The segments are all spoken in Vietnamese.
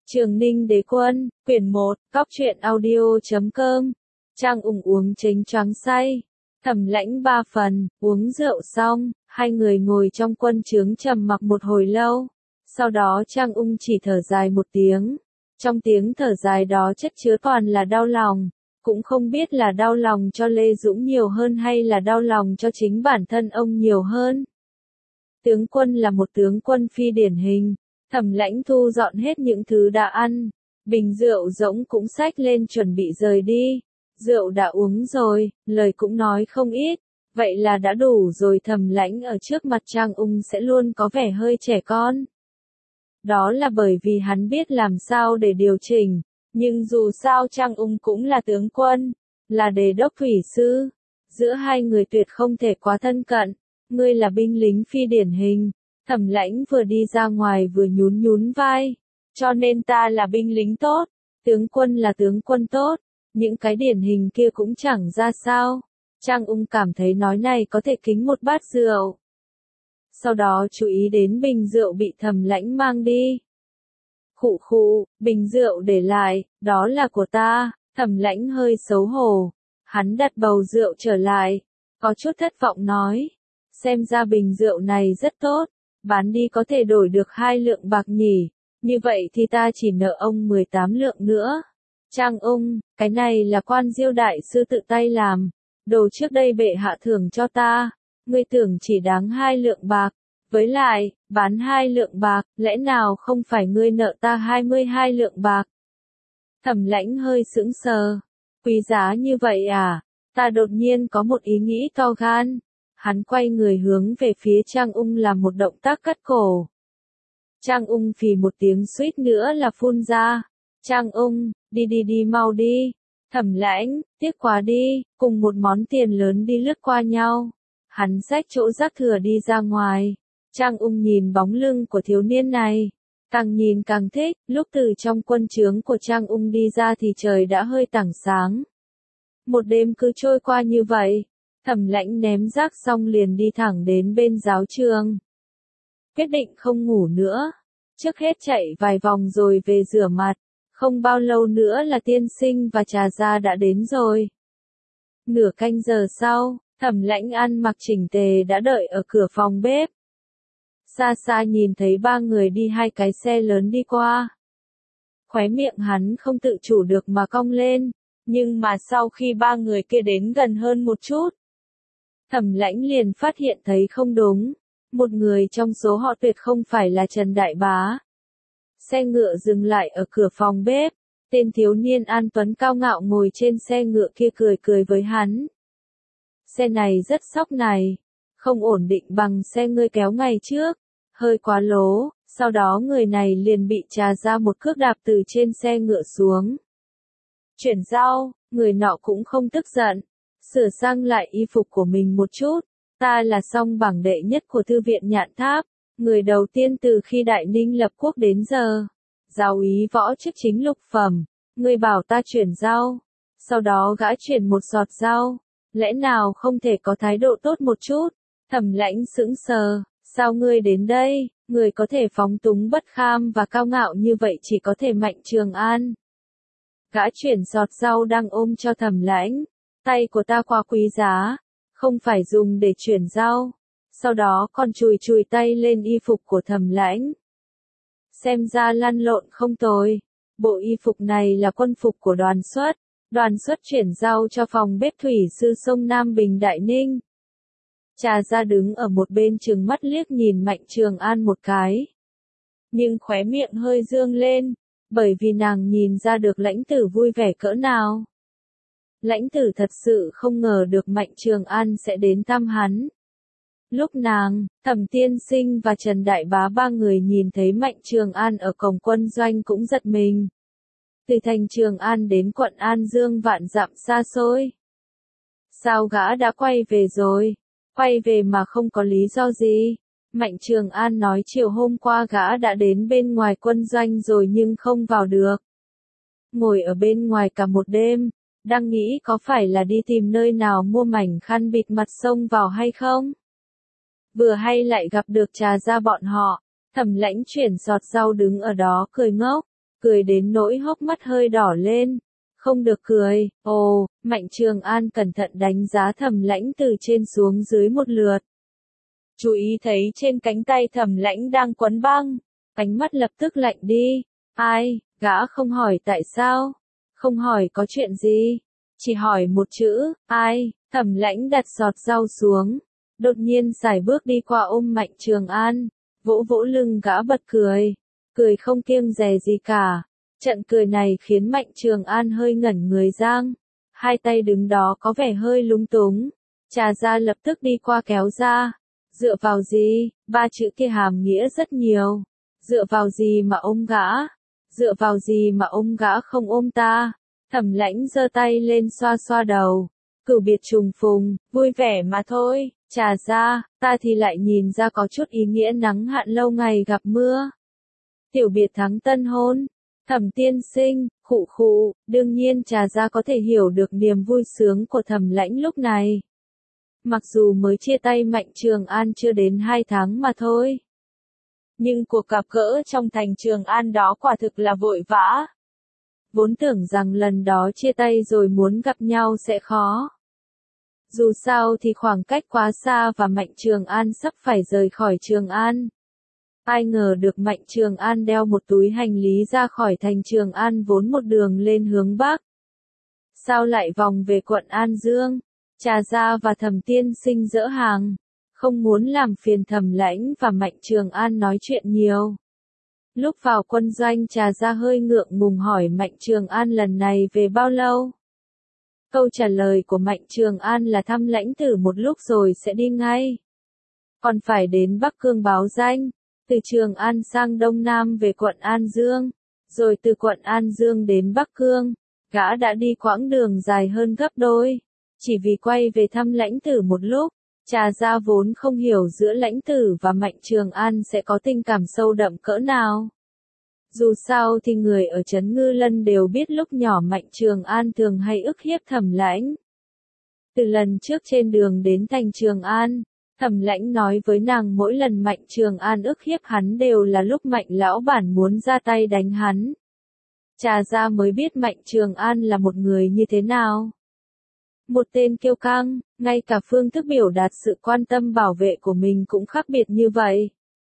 Trường Ninh Đế Quân, quyển 1, Cóc truyện audio.com. Trang Ung uống chênh choáng say. Thẩm Lãnh 3 phần, uống rượu xong, hai người ngồi trong quân trướng trầm mặc một hồi lâu. Sau đó Trang Ung chỉ thở dài một tiếng. Trong tiếng thở dài đó chất chứa toàn là đau lòng. Cũng không biết là đau lòng cho Lê Dũng nhiều hơn hay là đau lòng cho chính bản thân ông nhiều hơn. Tướng quân là một tướng quân phi điển hình. Thẩm Lãnh thu dọn hết những thứ đã ăn, bình rượu rỗng cũng xách lên chuẩn bị rời đi. Rượu đã uống rồi, lời cũng nói không ít, vậy là đã đủ rồi. Thẩm Lãnh ở trước mặt Trang Ung sẽ luôn có vẻ hơi trẻ con. Đó là bởi vì hắn biết làm sao để điều chỉnh, nhưng dù sao Trang Ung cũng là tướng quân, là đề đốc thủy sư. Giữa hai người tuyệt không thể quá thân cận, ngươi là binh lính phi điển hình. Thẩm Lãnh vừa đi ra ngoài vừa nhún nhún vai. Cho nên ta là binh lính tốt, tướng quân là tướng quân tốt, những cái điển hình kia cũng chẳng ra sao. Trang Ung cảm thấy nói này có thể kính một bát rượu. Sau đó chú ý đến bình rượu bị Thẩm Lãnh mang đi. Khụ khụ, bình rượu để lại, đó là của ta. Thẩm Lãnh hơi xấu hổ. Hắn đặt bầu rượu trở lại, có chút thất vọng nói. Xem ra bình rượu này rất tốt. Bán đi có thể đổi được 2 lượng bạc nhỉ, như vậy thì ta chỉ nợ ông 18 lượng nữa. Trang Ung, cái này là quan Diêu đại sư tự tay làm, đồ trước đây bệ hạ thưởng cho ta, ngươi tưởng chỉ đáng 2 lượng bạc, với lại, bán 2 lượng bạc, lẽ nào không phải ngươi nợ ta 22 lượng bạc? Thẩm Lãnh hơi sững sờ, quý giá như vậy à? Ta đột nhiên có một ý nghĩ to gan. Hắn quay người hướng về phía Trang Ung làm một động tác cắt cổ. Trang Ung phì một tiếng suýt nữa là phun ra. Trang Ung, đi mau đi. Thẩm Lãnh, tiếc quá đi, cùng một món tiền lớn đi lướt qua nhau. Hắn xách chỗ rác thừa đi ra ngoài. Trang Ung nhìn bóng lưng của thiếu niên này. Càng nhìn càng thích, lúc từ trong quân trướng của Trang Ung đi ra thì trời đã hơi tảng sáng. Một đêm cứ trôi qua như vậy. Thẩm Lãnh ném rác xong liền đi thẳng đến bên giáo trường. Quyết định không ngủ nữa. Trước hết chạy vài vòng rồi về rửa mặt. Không bao lâu nữa là tiên sinh và Trà Gia đã đến rồi. Nửa canh giờ sau, Thẩm Lãnh ăn mặc chỉnh tề đã đợi ở cửa phòng bếp. Xa xa nhìn thấy 3 người đi 2 cái xe lớn đi qua. Khóe miệng hắn không tự chủ được mà cong lên. Nhưng mà sau khi 3 người kia đến gần hơn một chút, Thẩm Lãnh liền phát hiện thấy không đúng. Một người trong số họ tuyệt không phải là Trần Đại Bá. Xe ngựa dừng lại ở cửa phòng bếp. Tên thiếu niên An Tuấn cao ngạo ngồi trên xe ngựa kia cười với hắn. Xe này rất sóc này. Không ổn định bằng xe ngươi kéo ngày trước. Hơi quá lố. Sau đó người này liền bị Trà ra một cước đạp từ trên xe ngựa xuống. Chuyển rau, người nọ cũng không tức giận. Sửa sang lại y phục của mình một chút. Ta là song bảng đệ nhất của thư viện Nhạn Tháp, người đầu tiên từ khi Đại Ninh lập quốc đến giờ. Giáo úy võ chức chính lục phẩm, ngươi bảo ta chuyển rau. Sau đó gã chuyển một sọt rau. Lẽ nào không thể có thái độ tốt một chút? Thẩm Lãnh sững sờ, sao ngươi đến đây? Người có thể phóng túng bất kham và cao ngạo như vậy chỉ có thể Mạnh Trường An. Gã chuyển sọt rau đang ôm cho Thẩm Lãnh. Tay của ta quá quý giá, không phải dùng để chuyển rau. Sau đó còn chùi tay lên y phục của Thẩm Lãnh. Xem ra lăn lộn không tồi. Bộ y phục này là quân phục của đoàn xuất. Đoàn xuất chuyển rau cho phòng bếp thủy sư sông Nam Bình Đại Ninh. Trà Gia đứng ở một bên trừng mắt liếc nhìn Mạnh Trường An một cái. Nhưng khóe miệng hơi dương lên, bởi vì nàng nhìn ra được Lãnh Tử vui vẻ cỡ nào. Lãnh Tử thật sự không ngờ được Mạnh Trường An sẽ đến thăm hắn. Lúc nàng, Thẩm tiên sinh và Trần Đại Bá 3 người nhìn thấy Mạnh Trường An ở cổng quân doanh cũng giật mình. Từ thành Trường An đến quận An Dương vạn dặm xa xôi. Sao gã đã quay về rồi? Quay về mà không có lý do gì? Mạnh Trường An nói chiều hôm qua gã đã đến bên ngoài quân doanh rồi nhưng không vào được. Ngồi ở bên ngoài cả một đêm. Đang nghĩ có phải là đi tìm nơi nào mua mảnh khăn bịt mặt xông vào hay không? Vừa hay lại gặp được Trà Gia bọn họ. Thẩm Lãnh chuyển sọt rau đứng ở đó cười ngốc. cười đến nỗi hốc mắt hơi đỏ lên. Không được cười, ồ, Mạnh Trường An cẩn thận đánh giá Thẩm Lãnh từ trên xuống dưới một lượt. Chú ý thấy trên cánh tay Thẩm Lãnh đang quấn băng, ánh mắt lập tức lạnh đi. Ai, gã không hỏi tại sao, không hỏi có chuyện gì, chỉ hỏi một chữ, ai. Thẩm Lãnh đặt giọt rau xuống, đột nhiên sải bước đi qua ôm Mạnh Trường An, vỗ vỗ lưng gã bật cười, cười không kiêng dè gì cả. Trận cười này khiến Mạnh Trường An hơi ngẩn người ra, hai tay đứng đó có vẻ hơi lúng túng. Trà Gia lập tức đi qua kéo ra. Dựa vào gì? Ba chữ kia hàm nghĩa rất nhiều. Dựa vào gì mà ôm gã? Dựa vào gì mà ôm gã không ôm ta? Thẩm Lãnh giơ tay lên xoa xoa đầu. Cửu biệt trùng phùng, vui vẻ mà thôi. Trà Gia, ta thì lại nhìn ra có chút ý nghĩa nắng hạn lâu ngày gặp mưa. Tiểu biệt thắng tân hôn. Thẩm tiên sinh, khụ khụ, đương nhiên Trà Gia có thể hiểu được niềm vui sướng của Thẩm Lãnh lúc này. Mặc dù mới chia tay Mạnh Trường An chưa đến 2 tháng mà thôi. Nhưng cuộc gặp gỡ trong thành Trường An đó quả thực là vội vã. Vốn tưởng rằng lần đó chia tay rồi muốn gặp nhau sẽ khó. Dù sao thì khoảng cách quá xa và Mạnh Trường An sắp phải rời khỏi Trường An. Ai ngờ được Mạnh Trường An đeo một túi hành lý ra khỏi thành Trường An vốn một đường lên hướng Bắc. Sao lại vòng về quận An Dương? Trà Gia và Thẩm tiên sinh dỡ hàng, không muốn làm phiền Thẩm Lãnh và Mạnh Trường An nói chuyện nhiều. Lúc vào quân doanh Trà Gia hơi ngượng ngùng hỏi Mạnh Trường An lần này về bao lâu? Câu trả lời của Mạnh Trường An là thăm Lãnh Tử một lúc rồi sẽ đi ngay. Còn phải đến Bắc Cương báo danh, từ Trường An sang Đông Nam về quận An Dương, rồi từ quận An Dương đến Bắc Cương, gã đã đi quãng đường dài hơn gấp đôi. Chỉ vì quay về thăm Lãnh Tử một lúc, Trà Gia vốn không hiểu giữa Lãnh Tử và Mạnh Trường An sẽ có tình cảm sâu đậm cỡ nào. Dù sao thì người ở Trấn Ngư Lân đều biết lúc nhỏ Mạnh Trường An thường hay ức hiếp Thẩm Lãnh. Từ lần trước trên đường đến thành Trường An, Thẩm Lãnh nói với nàng mỗi lần Mạnh Trường An ức hiếp hắn đều là lúc Mạnh lão bản muốn ra tay đánh hắn. Trà Gia mới biết Mạnh Trường An là một người như thế nào. Một tên kiêu căng, ngay cả phương thức biểu đạt sự quan tâm bảo vệ của mình cũng khác biệt như vậy.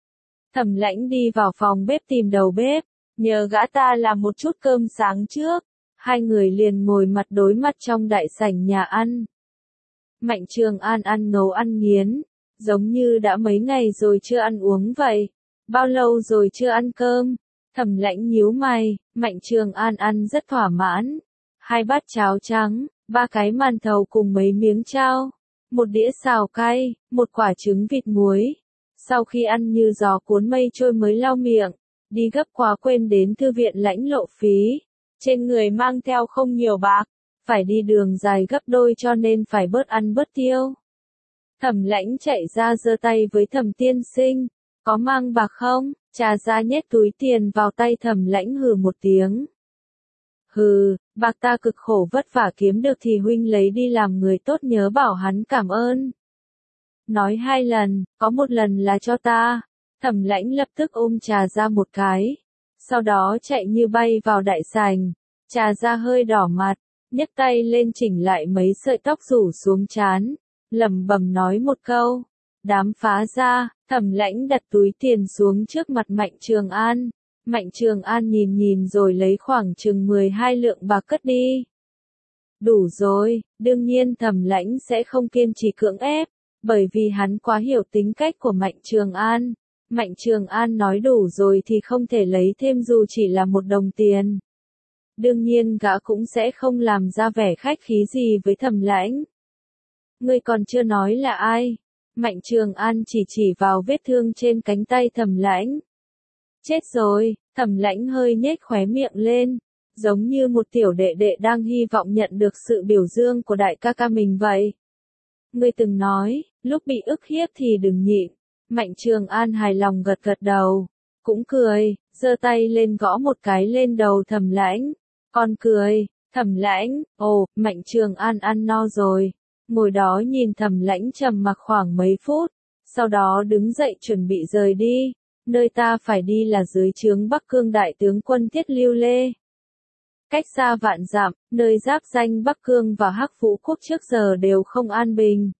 Thẩm Lãnh đi vào phòng bếp tìm đầu bếp, nhờ gã ta làm một chút cơm sáng trước. Hai người liền ngồi mặt đối mặt trong đại sảnh nhà ăn. Mạnh Trường An ăn ngấu ăn nghiến, giống như đã mấy ngày rồi chưa ăn uống vậy. Bao lâu rồi chưa ăn cơm? Thẩm Lãnh nhíu mày, Mạnh Trường An ăn rất thỏa mãn. 2 bát cháo trắng, 3 cái màn thầu cùng mấy miếng chao, 1 đĩa xào cay, 1 quả trứng vịt muối. Sau khi ăn như gió cuốn mây trôi mới lau miệng, đi gấp quá quên đến thư viện lãnh lộ phí. Trên người mang theo không nhiều bạc, phải đi đường dài gấp đôi cho nên phải bớt ăn bớt tiêu. Thẩm Lãnh chạy ra giơ tay với Thẩm tiên sinh, có mang bạc không? Trà Gia nhét túi tiền vào tay Thẩm Lãnh hừ một tiếng. Hừ, bạc ta cực khổ vất vả kiếm được thì huynh lấy đi làm người tốt nhớ bảo hắn cảm ơn. Nói 2 lần, có 1 lần là cho ta. Thẩm Lãnh lập tức ôm Trà Gia một cái, sau đó chạy như bay vào đại sảnh. Trà Gia hơi đỏ mặt, nhấc tay lên chỉnh lại mấy sợi tóc rủ xuống trán, lẩm bẩm nói một câu. Đám phá gia. Thẩm Lãnh đặt túi tiền xuống trước mặt Mạnh Trường An. Mạnh Trường An nhìn nhìn rồi lấy khoảng chừng 12 lượng bạc cất đi. Đủ rồi, đương nhiên Thẩm Lãnh sẽ không kiên trì cưỡng ép, bởi vì hắn quá hiểu tính cách của Mạnh Trường An. Mạnh Trường An nói đủ rồi thì không thể lấy thêm dù chỉ là 1 đồng tiền. Đương nhiên gã cũng sẽ không làm ra vẻ khách khí gì với Thẩm Lãnh. Ngươi còn chưa nói là ai? Mạnh Trường An chỉ vào vết thương trên cánh tay Thẩm Lãnh. Chết rồi, Thẩm Lãnh hơi nhếch khóe miệng lên, giống như một tiểu đệ đệ đang hy vọng nhận được sự biểu dương của đại ca ca mình vậy. Ngươi từng nói, lúc bị ức hiếp thì đừng nhịn. Mạnh Trường An hài lòng gật gật đầu, cũng cười, giơ tay lên gõ một cái lên đầu Thẩm Lãnh. Con cười, Thẩm Lãnh, ồ, Mạnh Trường An ăn no rồi. Ngồi đó nhìn Thẩm Lãnh trầm mặc khoảng mấy phút, sau đó đứng dậy chuẩn bị rời đi, nơi ta phải đi là dưới trướng Bắc Cương đại tướng quân Thiết Lưu Lê. Cách xa vạn dặm, nơi giáp danh Bắc Cương và Hắc Vũ quốc trước giờ đều không an bình.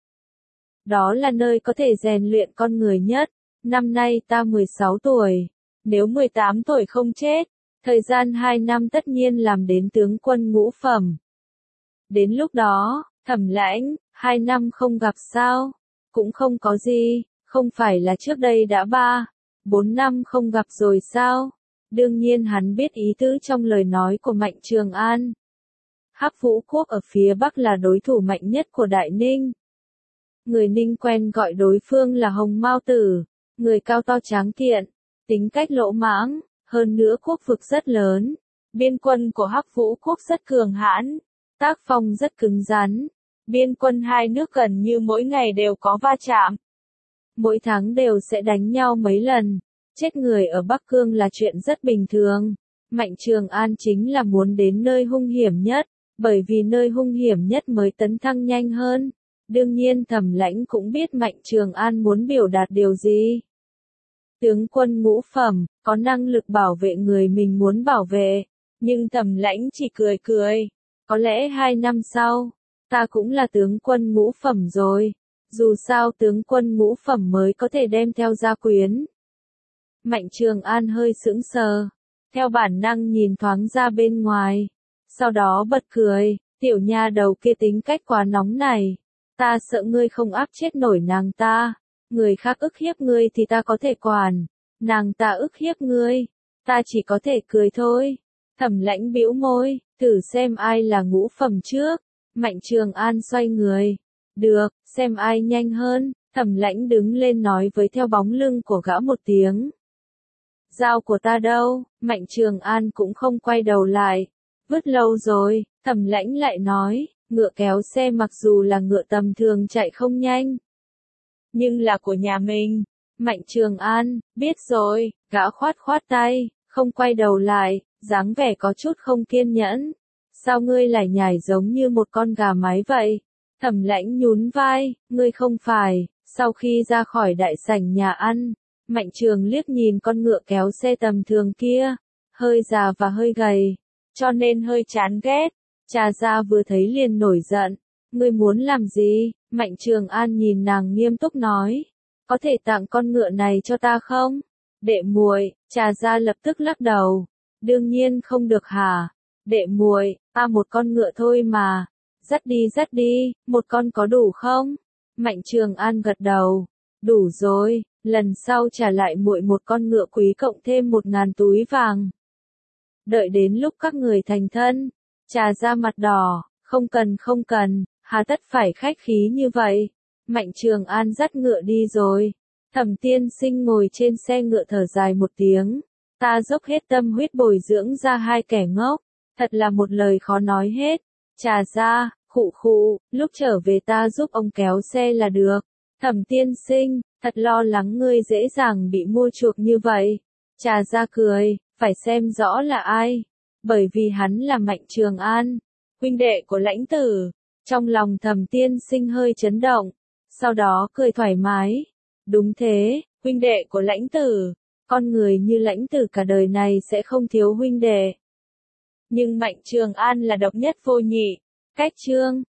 Đó là nơi có thể rèn luyện con người nhất. Năm nay ta 16 tuổi, nếu 18 tuổi không chết, thời gian 2 năm tất nhiên làm đến tướng quân ngũ phẩm. Đến lúc đó, Thẩm Lãnh, 2 năm không gặp sao? Cũng không có gì, không phải là trước đây đã 4 năm không gặp rồi sao? Đương nhiên hắn biết ý tứ trong lời nói của Mạnh Trường An. Hắc Vũ quốc ở phía Bắc là đối thủ mạnh nhất của Đại Ninh. Người Ninh quen gọi đối phương là Hồng Mao Tử, người cao to tráng kiện, tính cách lỗ mãng, hơn nữa quốc vực rất lớn. Biên quân của Hắc Vũ quốc rất cường hãn, tác phong rất cứng rắn. Biên quân hai nước gần như mỗi ngày đều có va chạm. Mỗi tháng đều sẽ đánh nhau mấy lần. Chết người ở Bắc Cương là chuyện rất bình thường. Mạnh Trường An chính là muốn đến nơi hung hiểm nhất, bởi vì nơi hung hiểm nhất mới tấn thăng nhanh hơn. Đương nhiên Thẩm Lãnh cũng biết Mạnh Trường An muốn biểu đạt điều gì. Tướng quân ngũ phẩm, có năng lực bảo vệ người mình muốn bảo vệ, nhưng Thẩm Lãnh chỉ cười cười. Có lẽ 2 năm sau, ta cũng là tướng quân ngũ phẩm rồi. Dù sao tướng quân ngũ phẩm mới có thể đem theo gia quyến. Mạnh Trường An hơi sững sờ, theo bản năng nhìn thoáng ra bên ngoài, sau đó bật cười, tiểu nha đầu kia tính cách quá nóng này, ta sợ ngươi không áp chết nổi nàng ta, người khác ức hiếp ngươi thì ta có thể quản, nàng ta ức hiếp ngươi, ta chỉ có thể cười thôi. Thẩm Lãnh bĩu môi, thử xem ai là ngũ phẩm trước. Mạnh Trường An xoay người, được, xem ai nhanh hơn. Thẩm Lãnh đứng lên nói với theo bóng lưng của gã một tiếng. Dao của ta đâu? Mạnh Trường An cũng không quay đầu lại. Vứt lâu rồi. Thẩm Lãnh lại nói, ngựa kéo xe mặc dù là ngựa tầm thường chạy không nhanh, nhưng là của nhà mình. Mạnh Trường An, biết rồi. Gã khoát khoát tay, không quay đầu lại, dáng vẻ có chút không kiên nhẫn. Sao ngươi lại nhảy giống như một con gà mái vậy? Thẩm Lãnh nhún vai, ngươi không phải. Sau khi ra khỏi đại sảnh nhà ăn, Mạnh Trường liếc nhìn con ngựa kéo xe tầm thường kia, hơi già và hơi gầy, cho nên hơi chán ghét. Trà Gia vừa thấy liền nổi giận, ngươi muốn làm gì? Mạnh Trường An nhìn nàng nghiêm túc nói, có thể tặng con ngựa này cho ta không? Đệ muội. Trà Gia lập tức lắc đầu, đương nhiên không được hả? Đệ muội, một con ngựa thôi mà, dắt đi, một con có đủ không? Mạnh Trường An gật đầu, đủ rồi, lần sau trả lại muội một con ngựa quý cộng thêm 1000 túi vàng. Đợi đến lúc các người thành thân. Trà Ra mặt đỏ, không cần, hà tất phải khách khí như vậy. Mạnh Trường An dắt ngựa đi rồi. Thẩm Tiên Sinh ngồi trên xe ngựa thở dài một tiếng. Ta dốc hết tâm huyết bồi dưỡng ra hai kẻ ngốc, thật là một lời khó nói hết. Trà Ra, khụ, lúc trở về ta giúp ông kéo xe là được. Thẩm Tiên Sinh, thật lo lắng ngươi dễ dàng bị mua chuộc như vậy. Trà Ra cười, phải xem rõ là ai. Bởi vì hắn là Mạnh Trường An, huynh đệ của Lãnh Tử. Trong lòng Thẩm Tiên Sinh hơi chấn động, sau đó cười thoải mái. Đúng thế, huynh đệ của Lãnh Tử. Con người như Lãnh Tử cả đời này sẽ không thiếu huynh đệ. Nhưng Mạnh Trường An là độc nhất vô nhị. Cách chương